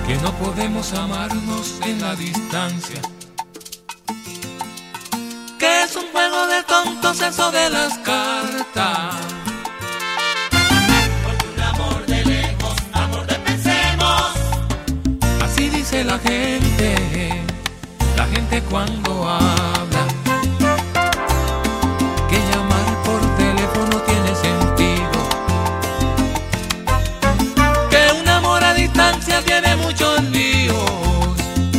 que no podemos amarnos en la distancia, que es un juego de tontos eso de las cartas. Porque un amor de lejos, amor de pensemos. Así dice la gente cuando habla, que llamar por teléfono tiene sentido, que un amor a distancia tiene muchos líos,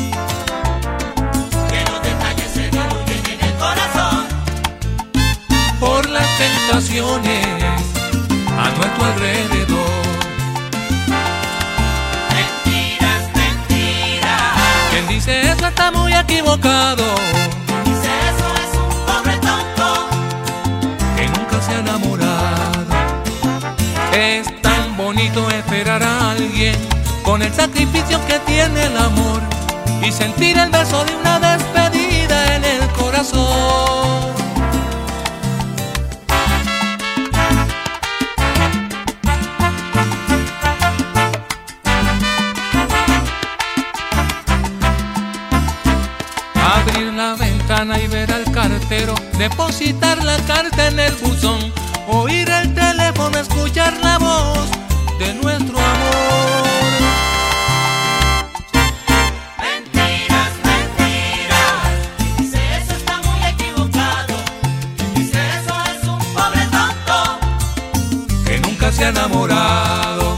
que los detalles se diluyen en el corazón por las tentaciones a nuestro alrededor. Mentiras, mentiras. Quien dice eso está muy equivocado. Dice eso es un pobre tonto Que nunca se ha enamorado. Es tan bonito esperar a alguien con el sacrificio que tiene el amor y sentir el beso de una despedida en el corazón. Abrir la ventana y ver al cartero depositar la carta en el buzón, oír el teléfono, escuchar la voz de nuestro amor. Mentiras, mentiras. Dice eso está muy equivocado. Dice eso es un pobre tonto Que nunca se ha enamorado.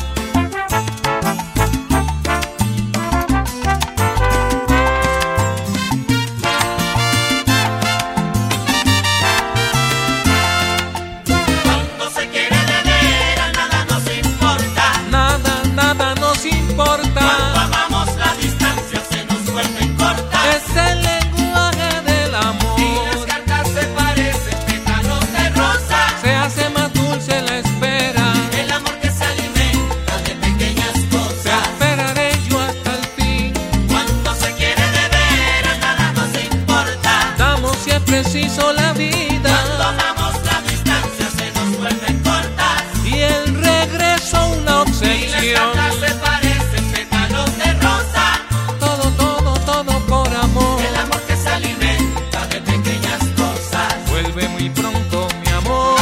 Cuando se quiere de veras nada nos importa. Nada nos importa. Cuando amamos la distancia se nos vuelve corta. Es el lenguaje del Y las amor. cartas se parecen pétalos de rosa. Se hace más dulce la espera. El amor que se alimenta de pequeñas Te cosas. esperaré yo hasta el fin. Cuando se quiere de veras nada nos importa. Damos si es preciso la Cuando vida. amamos la distancia se nos vuelven cortas. Y el regreso una Y las obsesión. cartas se parecen pétalos de rosa. Todo por amor. El amor que se alimenta de pequeñas cosas. Vuelve muy pronto, mi amor.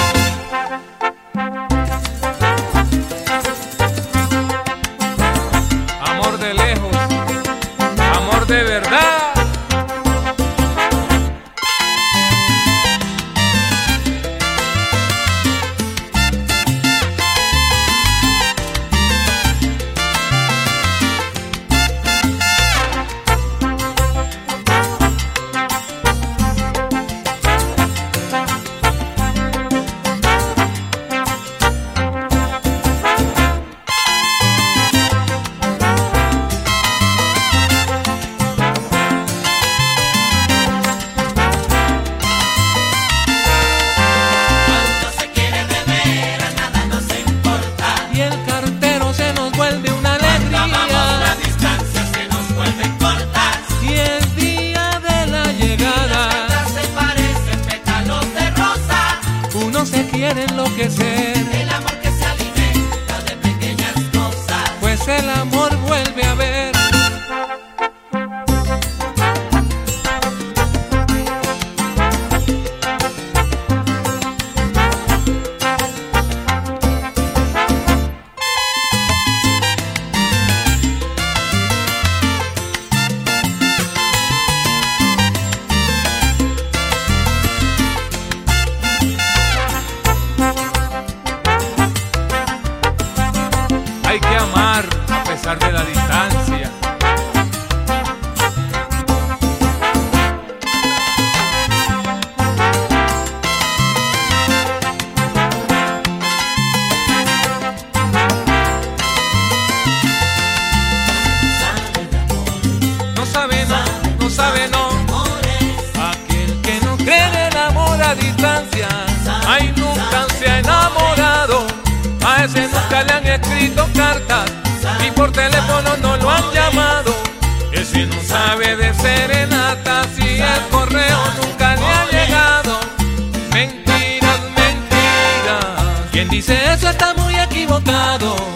Amor de lejos, amor de verdad. Cuando se quiere de veras nada nos importa. Y el cartero se nos vuelve una Cuando amamos la alegría. distancia se nos vuelven cortas. Y el día de la Las llegada cartas se parecen pétalos de rosa. uno se quiere enloquecer, El amor que se alimenta de pequeñas cosas. pues el amor vuelve a ver. Hay que amar a pesar de la distancia. No sabe, no. Aquel que no cree en el amor a distancia, ay, nunca se ha enamorado. A ese nunca le han escrito cartas y por teléfono no lo han llamado. Ese no sabe de serenatas y el correo nunca le ha llegado. Mentiras, mentiras. Quien dice eso está muy equivocado.